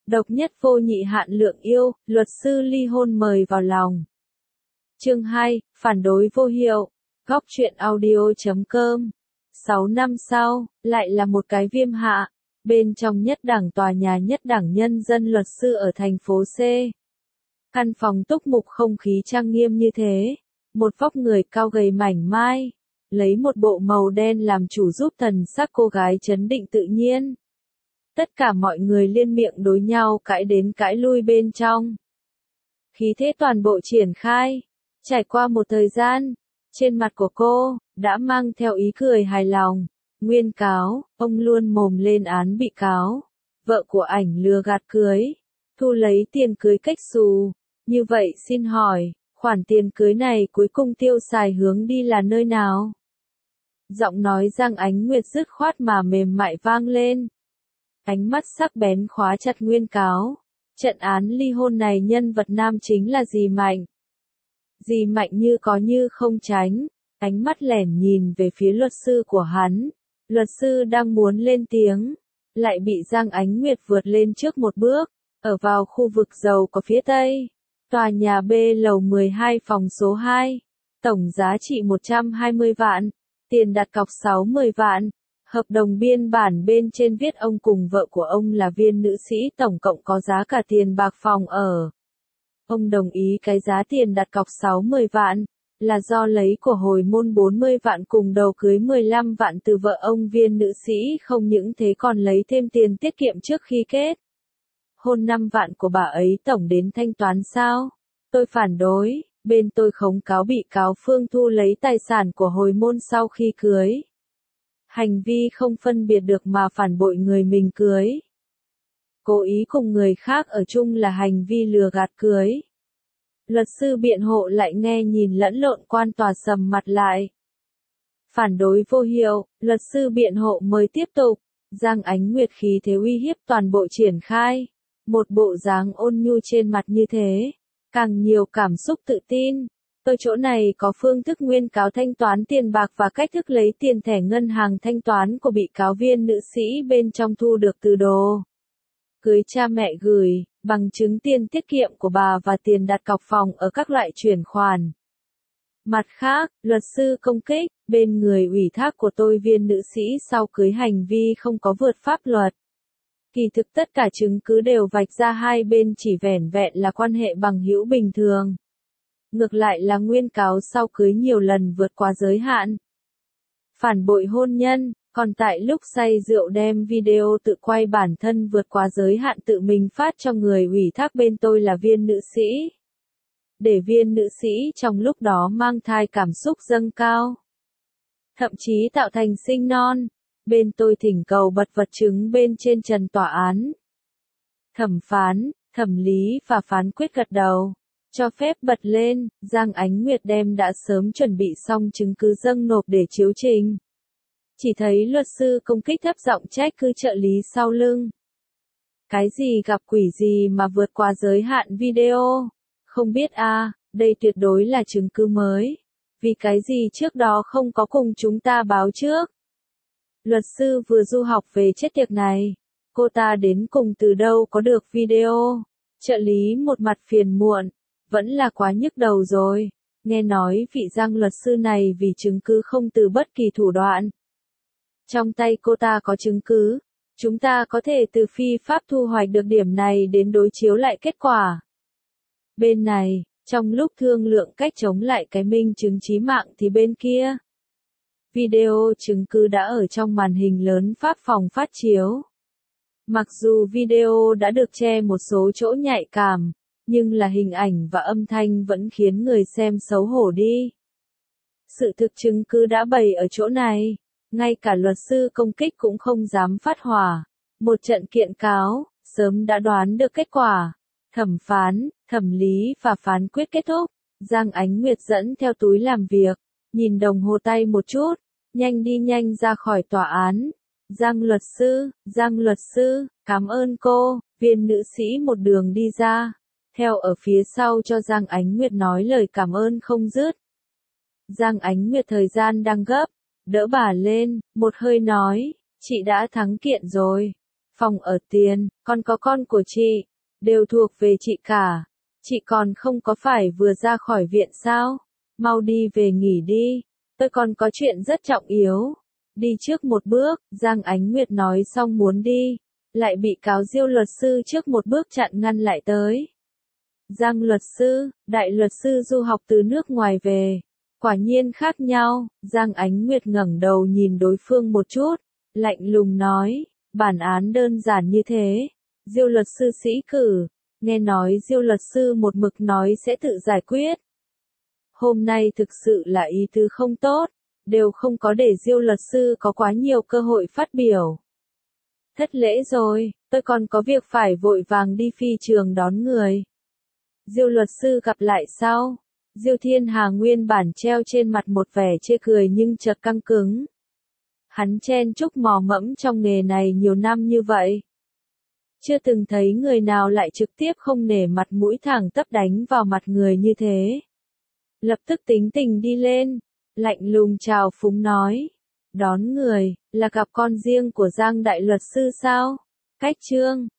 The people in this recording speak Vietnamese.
Độc nhất vô nhị hạn lượng yêu, luật sư ly hôn mời vào lòng. Chương 2, phản đối vô hiệu. Góc truyện audio.com. 6 năm sau, lại là một cái viêm hạ. Bên trong nhất đảng tòa nhà nhất đảng nhân dân luật sư ở thành phố C. Căn phòng túc mục không khí trang nghiêm như thế. Một vóc người cao gầy mảnh mai. Lấy một bộ màu đen làm chủ giúp thần sắc cô gái trấn định tự nhiên. Tất cả mọi người liên miệng đối nhau cãi đến cãi lui bên trong. Khí thế toàn bộ triển khai. Trải qua một thời gian, trên mặt của cô, đã mang theo ý cười hài lòng. Nguyên cáo, ông luôn mồm lên án bị cáo. Vợ của ảnh lừa gạt cưới. Thu lấy tiền cưới cách xù. Như vậy xin hỏi, khoản tiền cưới này cuối cùng tiêu xài hướng đi là nơi nào? Giọng nói Giang Ánh Nguyệt dứt khoát mà mềm mại vang lên. Ánh mắt sắc bén khóa chặt nguyên cáo. Trận án ly hôn này nhân vật nam chính là Dì Mạnh. Dì Mạnh như có như không tránh. Ánh mắt lẻn nhìn về phía luật sư của hắn. Luật sư đang muốn lên tiếng. Lại bị Giang Ánh Nguyệt vượt lên trước một bước. Ở vào khu vực giàu có phía tây. Tòa nhà B lầu 12 phòng số 2. Tổng giá trị 120 vạn. Tiền đặt cọc 60 vạn. Hợp đồng biên bản bên trên viết ông cùng vợ của ông là viên nữ sĩ tổng cộng có giá cả tiền bạc phòng ở. Ông đồng ý cái giá tiền đặt cọc 60 vạn, là do lấy của hồi môn 40 vạn cùng đầu cưới 15 vạn từ vợ ông viên nữ sĩ không những thế còn lấy thêm tiền tiết kiệm trước khi kết hôn 5 vạn của bà ấy tổng đến thanh toán sao? Tôi phản đối, bên tôi khống cáo bị cáo Phương Thu lấy tài sản của hồi môn sau khi cưới. Hành vi không phân biệt được mà phản bội người mình cưới. Cố ý cùng người khác ở chung là hành vi lừa gạt cưới. Luật sư biện hộ lại nghe nhìn lẫn lộn quan tòa sầm mặt lại. Phản đối vô hiệu, luật sư biện hộ mới tiếp tục. Giang Ánh Nguyệt khí thế uy hiếp toàn bộ triển khai. Một bộ dáng ôn nhu trên mặt như thế. Càng nhiều cảm xúc tự tin. Tôi chỗ này có phương thức nguyên cáo thanh toán tiền bạc và cách thức lấy tiền thẻ ngân hàng thanh toán của bị cáo viên nữ sĩ bên trong thu được từ đồ cưới cha mẹ gửi, bằng chứng tiền tiết kiệm của bà và tiền đặt cọc phòng ở các loại chuyển khoản. Mặt khác, luật sư công kích, bên người ủy thác của tôi viên nữ sĩ sau cưới hành vi không có vượt pháp luật. Kỳ thực tất cả chứng cứ đều vạch ra hai bên chỉ vẻn vẹn là quan hệ bằng hữu bình thường. Ngược lại là nguyên cáo sau cưới nhiều lần vượt qua giới hạn. Phản bội hôn nhân, còn tại lúc say rượu đem video tự quay bản thân vượt qua giới hạn tự mình phát cho người ủy thác bên tôi là viên nữ sĩ. Để viên nữ sĩ trong lúc đó mang thai cảm xúc dâng cao. Thậm chí tạo thành sinh non. Bên tôi thỉnh cầu bật vật chứng bên trên trần tòa án. Thẩm phán, thẩm lý và phán quyết gật đầu. Cho phép bật lên, Giang Ánh Nguyệt đem đã sớm chuẩn bị xong chứng cứ dâng nộp để chiếu trình. Chỉ thấy luật sư công kích thấp giọng trách cứ trợ lý sau lưng. Cái gì gặp quỷ gì mà vượt qua giới hạn video? Không biết đây tuyệt đối là chứng cứ mới. Vì cái gì trước đó không có cùng chúng ta báo trước? Luật sư vừa du học về chết tiệt này. Cô ta đến cùng từ đâu có được video? Trợ lý một mặt phiền muộn. Vẫn là quá nhức đầu rồi. Nghe nói vị Giang luật sư này vì chứng cứ không từ bất kỳ thủ đoạn. Trong tay cô ta có chứng cứ. Chúng ta có thể từ phi pháp thu hoạch được điểm này đến đối chiếu lại kết quả. Bên này, trong lúc thương lượng cách chống lại cái minh chứng chí mạng thì bên kia. Video chứng cứ đã ở trong màn hình lớn pháp phòng phát chiếu. Mặc dù video đã được che một số chỗ nhạy cảm. Nhưng là hình ảnh và âm thanh vẫn khiến người xem xấu hổ đi. Sự thực chứng cứ đã bày ở chỗ này. Ngay cả luật sư công kích cũng không dám phát hỏa. Một trận kiện cáo, sớm đã đoán được kết quả. Thẩm phán, thẩm lý và phán quyết kết thúc. Giang Ánh Nguyệt dẫn theo túi làm việc. Nhìn đồng hồ tay một chút. Nhanh đi nhanh ra khỏi tòa án. Giang luật sư, cảm ơn cô. Viên nữ sĩ một đường đi ra. Theo ở phía sau cho Giang Ánh Nguyệt nói lời cảm ơn không dứt. Giang Ánh Nguyệt thời gian đang gấp, đỡ bà lên, một hơi nói, chị đã thắng kiện rồi. Phòng ở tiền, còn có con của chị, đều thuộc về chị cả. Chị còn không có phải vừa ra khỏi viện sao? Mau đi về nghỉ đi, tôi còn có chuyện rất trọng yếu. Đi trước một bước, Giang Ánh Nguyệt nói xong muốn đi, lại bị cáo Diêu luật sư trước một bước chặn ngăn lại tới. Giang luật sư, đại luật sư du học từ nước ngoài về, quả nhiên khác nhau. Giang Ánh Nguyệt ngẩng đầu nhìn đối phương một chút, lạnh lùng nói, bản án đơn giản như thế. Diêu luật sư sĩ cử, nghe nói Diêu luật sư một mực nói sẽ tự giải quyết. Hôm nay thực sự là ý tứ không tốt, đều không có để Diêu luật sư có quá nhiều cơ hội phát biểu. Thất lễ rồi, tôi còn có việc phải vội vàng đi phi trường đón người. Diêu luật sư gặp lại sau. Diêu Thiên Hà nguyên bản treo trên mặt một vẻ chê cười nhưng chợt căng cứng. Hắn chen chúc mò mẫm trong nghề này nhiều năm như vậy. Chưa từng thấy người nào lại trực tiếp không nể mặt mũi thẳng tắp đánh vào mặt người như thế. Lập tức tính tình đi lên, lạnh lùng chào phúng nói. Đón người, là gặp con riêng của Giang đại luật sư sao? Cách trương,